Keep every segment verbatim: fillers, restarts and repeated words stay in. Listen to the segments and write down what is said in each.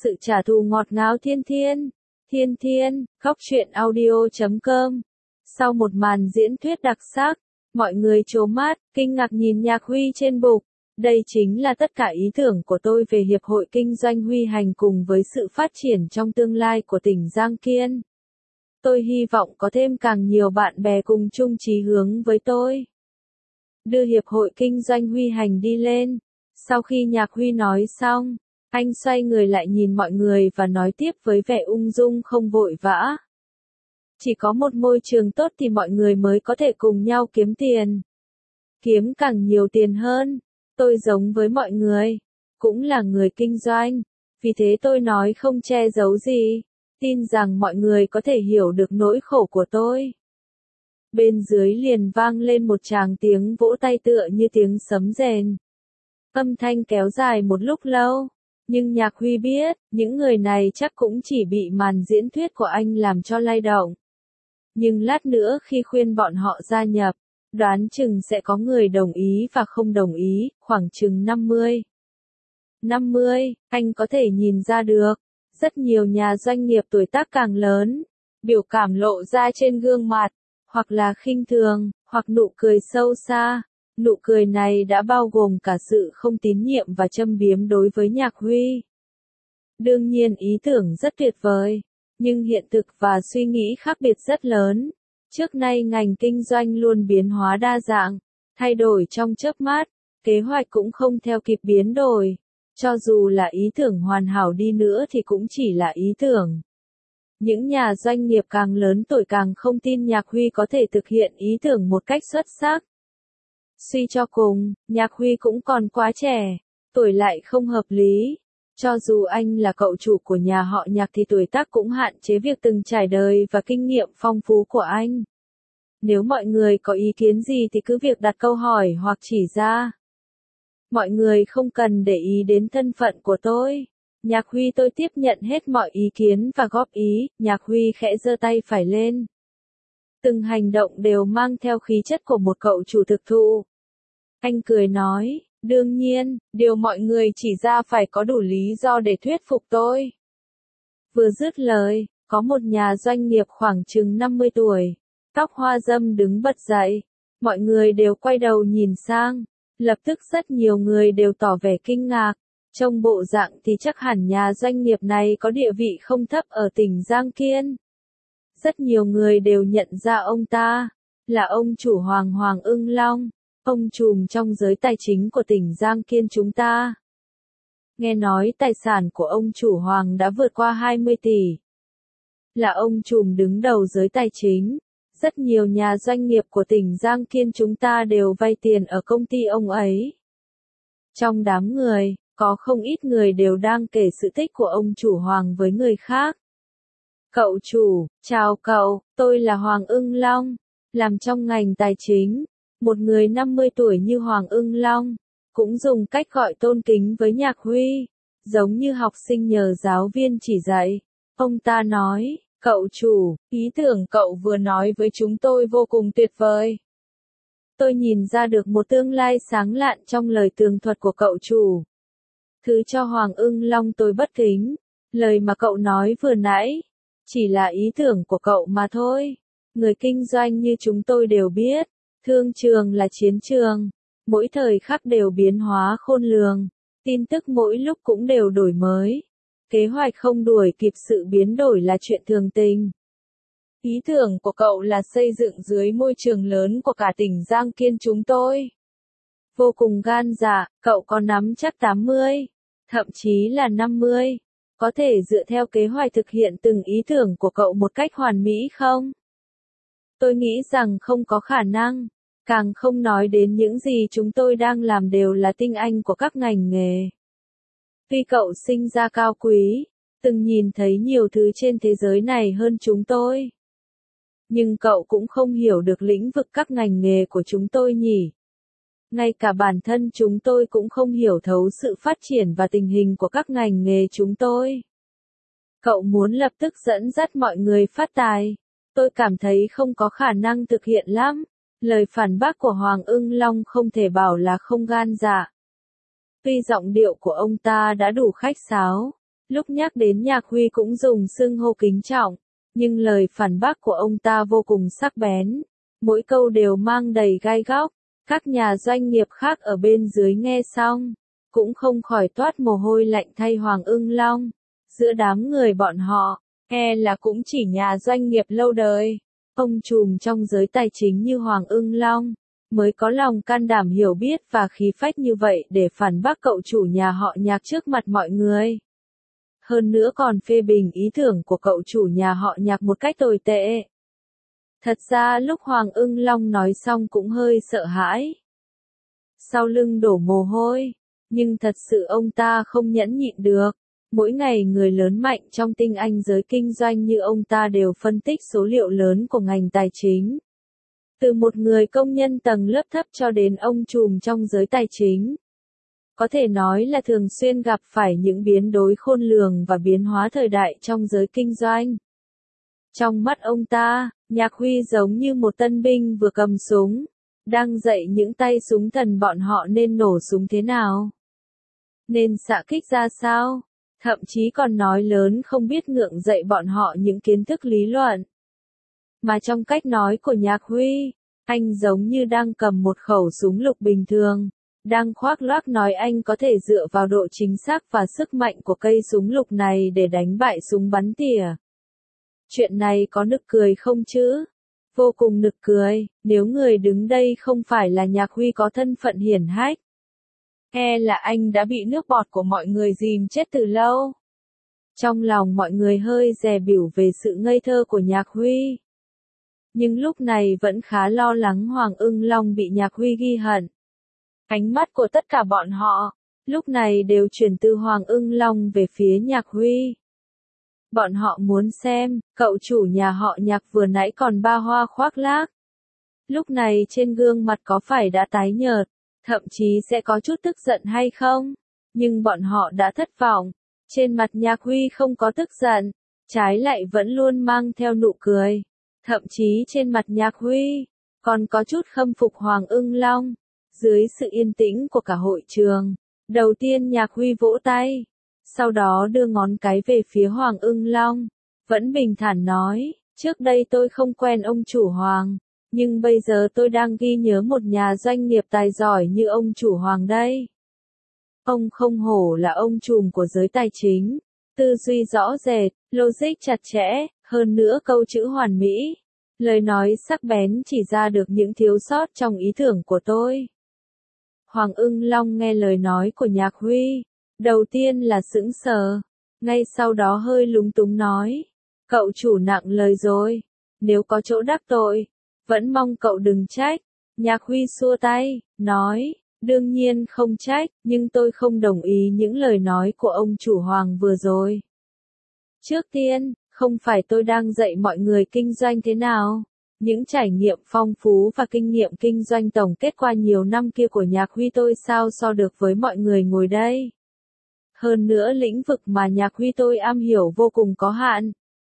Sự trả thù ngọt ngào thiên thiên. Thiên thiên, khóc chuyện audio chấm com. Sau một màn diễn thuyết đặc sắc, mọi người trố mắt, kinh ngạc nhìn Nhạc Huy trên bục. Đây chính là tất cả ý tưởng của tôi về Hiệp hội Kinh doanh Huy Hành cùng với sự phát triển trong tương lai của tỉnh Giang Kiên. Tôi hy vọng có thêm càng nhiều bạn bè cùng chung chí hướng với tôi. Đưa Hiệp hội Kinh doanh Huy Hành đi lên. Sau khi Nhạc Huy nói xong, anh xoay người lại nhìn mọi người và nói tiếp với vẻ ung dung không vội vã. Chỉ có một môi trường tốt thì mọi người mới có thể cùng nhau kiếm tiền. Kiếm càng nhiều tiền hơn. Tôi giống với mọi người, cũng là người kinh doanh, vì thế tôi nói không che giấu gì, tin rằng mọi người có thể hiểu được nỗi khổ của tôi. Bên dưới liền vang lên một tràng tiếng vỗ tay tựa như tiếng sấm rền. Âm thanh kéo dài một lúc lâu, nhưng Nhạc Huy biết, những người này chắc cũng chỉ bị màn diễn thuyết của anh làm cho lay động. Nhưng lát nữa khi khuyên bọn họ gia nhập, đoán chừng sẽ có người đồng ý và không đồng ý, khoảng chừng năm mươi. năm mươi, anh có thể nhìn ra được, rất nhiều nhà doanh nghiệp tuổi tác càng lớn, biểu cảm lộ ra trên gương mặt, hoặc là khinh thường, hoặc nụ cười sâu xa. Nụ cười này đã bao gồm cả sự không tín nhiệm và châm biếm đối với Nhạc Huy. Đương nhiên ý tưởng rất tuyệt vời, nhưng hiện thực và suy nghĩ khác biệt rất lớn. Trước nay ngành kinh doanh luôn biến hóa đa dạng, thay đổi trong chớp mắt, kế hoạch cũng không theo kịp biến đổi. Cho dù là ý tưởng hoàn hảo đi nữa thì cũng chỉ là ý tưởng. Những nhà doanh nghiệp càng lớn tuổi càng không tin Nhạc Huy có thể thực hiện ý tưởng một cách xuất sắc. Suy cho cùng, Nhạc Huy cũng còn quá trẻ, tuổi lại không hợp lý. Cho dù anh là cậu chủ của nhà họ Nhạc thì tuổi tác cũng hạn chế việc từng trải đời và kinh nghiệm phong phú của anh. Nếu mọi người có ý kiến gì thì cứ việc đặt câu hỏi hoặc chỉ ra. Mọi người không cần để ý đến thân phận của tôi. Nhạc Huy tôi tiếp nhận hết mọi ý kiến và góp ý. Nhạc Huy khẽ giơ tay phải lên. Từng hành động đều mang theo khí chất của một cậu chủ thực thụ. Anh cười nói, đương nhiên, điều mọi người chỉ ra phải có đủ lý do để thuyết phục tôi. Vừa dứt lời, có một nhà doanh nghiệp khoảng chừng năm mươi tuổi, tóc hoa râm đứng bật dậy. Mọi người đều quay đầu nhìn sang. Lập tức rất nhiều người đều tỏ vẻ kinh ngạc. Trong bộ dạng thì chắc hẳn nhà doanh nghiệp này có địa vị không thấp ở tỉnh Giang Kiên. Rất nhiều người đều nhận ra ông ta, là ông chủ Hoàng Hoàng Ưng Long, ông trùm trong giới tài chính của tỉnh Giang Kiên chúng ta. Nghe nói tài sản của ông chủ Hoàng đã vượt qua hai mươi tỷ. Là ông trùm đứng đầu giới tài chính. Rất nhiều nhà doanh nghiệp của tỉnh Giang Kiên chúng ta đều vay tiền ở công ty ông ấy. Trong đám người, có không ít người đều đang kể sự tích của ông chủ Hoàng với người khác. Cậu chủ, chào cậu, tôi là Hoàng Ưng Long, làm trong ngành tài chính. Một người năm mươi tuổi như Hoàng Ưng Long, cũng dùng cách gọi tôn kính với Nhạc Huy, giống như học sinh nhờ giáo viên chỉ dạy. Ông ta nói, cậu chủ, ý tưởng cậu vừa nói với chúng tôi vô cùng tuyệt vời. Tôi nhìn ra được một tương lai sáng lạn trong lời tường thuật của cậu chủ. Thứ cho Hoàng Ưng Long tôi bất kính, lời mà cậu nói vừa nãy, chỉ là ý tưởng của cậu mà thôi. Người kinh doanh như chúng tôi đều biết, thương trường là chiến trường, mỗi thời khắc đều biến hóa khôn lường, tin tức mỗi lúc cũng đều đổi mới. Kế hoạch không đuổi kịp sự biến đổi là chuyện thường tình. Ý tưởng của cậu là xây dựng dưới môi trường lớn của cả tỉnh Giang Kiên chúng tôi. Vô cùng gan dạ, cậu có nắm chắc tám mươi, thậm chí là năm mươi. Có thể dựa theo kế hoạch thực hiện từng ý tưởng của cậu một cách hoàn mỹ không? Tôi nghĩ rằng không có khả năng. Càng không nói đến những gì chúng tôi đang làm đều là tinh anh của các ngành nghề. Tuy cậu sinh ra cao quý, từng nhìn thấy nhiều thứ trên thế giới này hơn chúng tôi. Nhưng cậu cũng không hiểu được lĩnh vực các ngành nghề của chúng tôi nhỉ. Ngay cả bản thân chúng tôi cũng không hiểu thấu sự phát triển và tình hình của các ngành nghề chúng tôi. Cậu muốn lập tức dẫn dắt mọi người phát tài. Tôi cảm thấy không có khả năng thực hiện lắm. Lời phản bác của Hoàng Ưng Long không thể bảo là không gan dạ. Tuy giọng điệu của ông ta đã đủ khách sáo, Lúc nhắc đến Nhạc Huy cũng dùng xưng hô kính trọng, nhưng lời phản bác của ông ta vô cùng sắc bén, mỗi câu đều mang đầy gai góc. Các nhà doanh nghiệp khác ở bên dưới nghe xong, cũng không khỏi toát mồ hôi lạnh thay Hoàng Ưng Long. Giữa đám người bọn họ, e là cũng chỉ nhà doanh nghiệp lâu đời, ông trùm trong giới tài chính như Hoàng Ưng Long, mới có lòng can đảm hiểu biết và khí phách như vậy để phản bác cậu chủ nhà họ Nhạc trước mặt mọi người. Hơn nữa còn phê bình ý tưởng của cậu chủ nhà họ Nhạc một cách tồi tệ. Thật ra lúc Hoàng Ưng Long nói xong cũng hơi sợ hãi. Sau lưng đổ mồ hôi, nhưng thật sự ông ta không nhẫn nhịn được. Mỗi ngày người lớn mạnh trong tinh anh giới kinh doanh như ông ta đều phân tích số liệu lớn của ngành tài chính. Từ một người công nhân tầng lớp thấp cho đến ông trùm trong giới tài chính. Có thể nói là thường xuyên gặp phải những biến đổi khôn lường và biến hóa thời đại trong giới kinh doanh. Trong mắt ông ta, Nhạc Huy giống như một tân binh vừa cầm súng, đang dạy những tay súng thần bọn họ nên nổ súng thế nào, nên xạ kích ra sao, thậm chí còn nói lớn không biết ngượng dạy bọn họ những kiến thức lý luận. Mà trong cách nói của Nhạc Huy, anh giống như đang cầm một khẩu súng lục bình thường, đang khoác lác nói anh có thể dựa vào độ chính xác và sức mạnh của cây súng lục này để đánh bại súng bắn tỉa. Chuyện này có nực cười không chứ? Vô cùng nực cười, nếu người đứng đây không phải là Nhạc Huy có thân phận hiển hách. E là anh đã bị nước bọt của mọi người dìm chết từ lâu. Trong lòng mọi người hơi dè bỉu về sự ngây thơ của Nhạc Huy. Nhưng lúc này vẫn khá lo lắng Hoàng Ưng Long bị Nhạc Huy ghi hận. Ánh mắt của tất cả bọn họ, lúc này đều chuyển từ Hoàng Ưng Long về phía Nhạc Huy. Bọn họ muốn xem, cậu chủ nhà họ Nhạc vừa nãy còn ba hoa khoác lác. Lúc này trên gương mặt có phải đã tái nhợt, thậm chí sẽ có chút tức giận hay không? Nhưng bọn họ đã thất vọng. Trên mặt Nhạc Huy không có tức giận, trái lại vẫn luôn mang theo nụ cười. Thậm chí trên mặt Nhạc Huy, còn có chút khâm phục Hoàng Ưng Long. Dưới sự yên tĩnh của cả hội trường, đầu tiên Nhạc Huy vỗ tay, sau đó đưa ngón cái về phía Hoàng Ưng Long, vẫn bình thản nói, trước đây tôi không quen ông chủ Hoàng, nhưng bây giờ tôi đang ghi nhớ một nhà doanh nghiệp tài giỏi như ông chủ Hoàng đây. Ông không hổ là ông trùm của giới tài chính, tư duy rõ rệt, logic chặt chẽ, hơn nữa câu chữ hoàn mỹ, lời nói sắc bén chỉ ra được những thiếu sót trong ý tưởng của tôi. Hoàng Ưng Long nghe lời nói của Nhạc Huy, đầu tiên là sững sờ, ngay sau đó hơi lúng túng nói, cậu chủ nặng lời rồi, nếu có chỗ đắc tội, vẫn mong cậu đừng trách. Nhạc Huy xua tay, nói, đương nhiên không trách, nhưng tôi không đồng ý những lời nói của ông chủ Hoàng vừa rồi. Trước tiên, không phải tôi đang dạy mọi người kinh doanh thế nào. Những trải nghiệm phong phú và kinh nghiệm kinh doanh tổng kết qua nhiều năm kia của Nhạc Huy tôi sao so được với mọi người ngồi đây. Hơn nữa lĩnh vực mà Nhạc Huy tôi am hiểu vô cùng có hạn.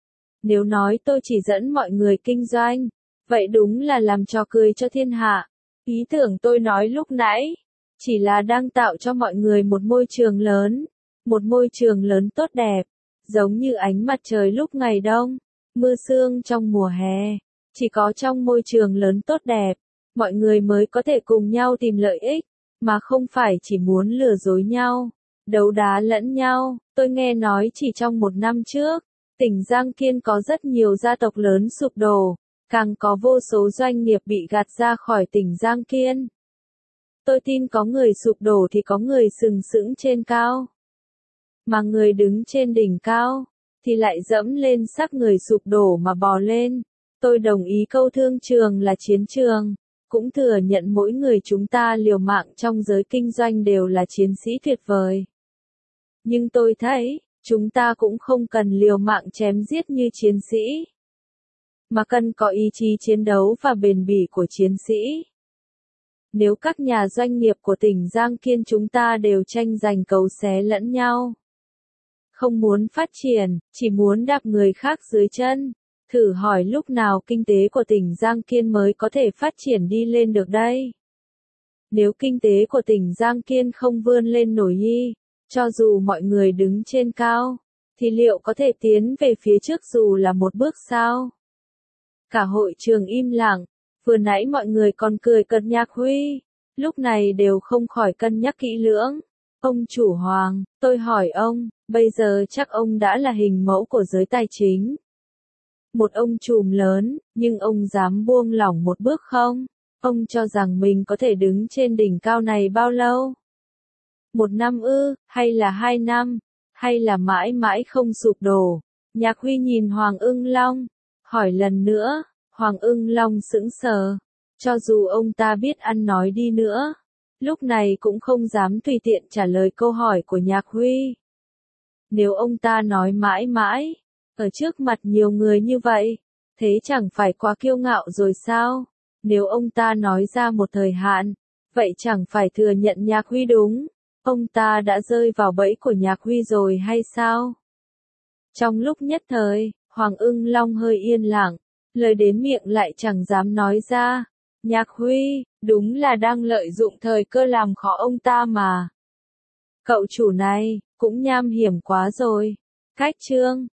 Nếu nói tôi chỉ dẫn mọi người kinh doanh, vậy đúng là làm trò cười cho thiên hạ. Ý tưởng tôi nói lúc nãy, chỉ là đang tạo cho mọi người một môi trường lớn, một môi trường lớn tốt đẹp, giống như ánh mặt trời lúc ngày đông, mưa sương trong mùa hè. Chỉ có trong môi trường lớn tốt đẹp, mọi người mới có thể cùng nhau tìm lợi ích, mà không phải chỉ muốn lừa dối nhau, đấu đá lẫn nhau. Tôi nghe nói chỉ trong một năm trước, tỉnh Giang Kiên có rất nhiều gia tộc lớn sụp đổ, càng có vô số doanh nghiệp bị gạt ra khỏi tỉnh Giang Kiên. Tôi tin có người sụp đổ thì có người sừng sững trên cao. Mà người đứng trên đỉnh cao, thì lại dẫm lên xác người sụp đổ mà bò lên. Tôi đồng ý câu thương trường là chiến trường, cũng thừa nhận mỗi người chúng ta liều mạng trong giới kinh doanh đều là chiến sĩ tuyệt vời. Nhưng tôi thấy, chúng ta cũng không cần liều mạng chém giết như chiến sĩ, mà cần có ý chí chiến đấu và bền bỉ của chiến sĩ. Nếu các nhà doanh nghiệp của tỉnh Giang Kiên chúng ta đều tranh giành cấu xé lẫn nhau, không muốn phát triển, chỉ muốn đạp người khác dưới chân, thử hỏi lúc nào kinh tế của tỉnh Giang Kiên mới có thể phát triển đi lên được đây? Nếu kinh tế của tỉnh Giang Kiên không vươn lên nổi y, Cho dù mọi người đứng trên cao, thì liệu có thể tiến về phía trước dù là một bước sao? Cả hội trường im lặng, vừa nãy mọi người còn cười cợt Nhạc Huy, lúc này đều không khỏi cân nhắc kỹ lưỡng. Ông chủ Hoàng, tôi hỏi ông, bây giờ chắc ông đã là hình mẫu của giới tài chính. Một ông trùm lớn, nhưng ông dám buông lỏng một bước không? Ông cho rằng mình có thể đứng trên đỉnh cao này bao lâu? Một năm ư, hay là hai năm, hay là mãi mãi không sụp đổ? Nhạc Huy nhìn Hoàng Ưng Long, hỏi lần nữa. Hoàng Ưng Long sững sờ, cho dù ông ta biết ăn nói đi nữa, lúc này cũng không dám tùy tiện trả lời câu hỏi của Nhạc Huy. Nếu ông ta nói mãi mãi, ở trước mặt nhiều người như vậy, thế chẳng phải quá kiêu ngạo rồi sao? Nếu ông ta nói ra một thời hạn, vậy chẳng phải thừa nhận Nhạc Huy đúng, ông ta đã rơi vào bẫy của Nhạc Huy rồi hay sao? Trong lúc nhất thời, Hoàng Ưng Long hơi yên lặng, lời đến miệng lại chẳng dám nói ra. Nhạc Huy, đúng là đang lợi dụng thời cơ làm khó ông ta mà. Cậu chủ này, cũng nham hiểm quá rồi. Cách chương